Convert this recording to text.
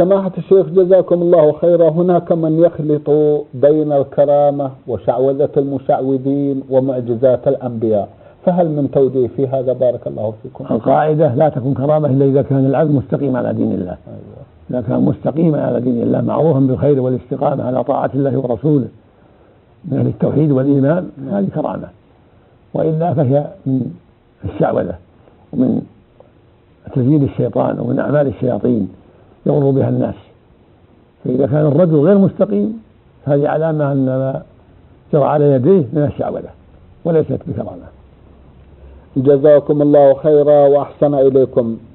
سماحة الشيخ جزاكم الله خيرا، هناك من يخلط بين الكرامة وشعوذة المشعوذين ومعجزات الأنبياء، فهل من توجيه في هذا؟ بارك الله فيكم. القاعدة لا تكون كرامة إلا إذا كان العبد مستقيم على دين الله. إذا كان مستقيما على دين الله معروفا بالخير والاستقامة على طاعة الله ورسوله من أهل التوحيد والإيمان، هذه كرامة. وإلا فهي من الشعوذة ومن تزيين الشيطان ومن أعمال الشياطين يغرو بها الناس. فإذا كان الرجل غير مستقيم هذه علامة أن ما جرى على يديه من الشعوذة وليست بكرامة. جزاكم الله خيرا وأحسن إليكم.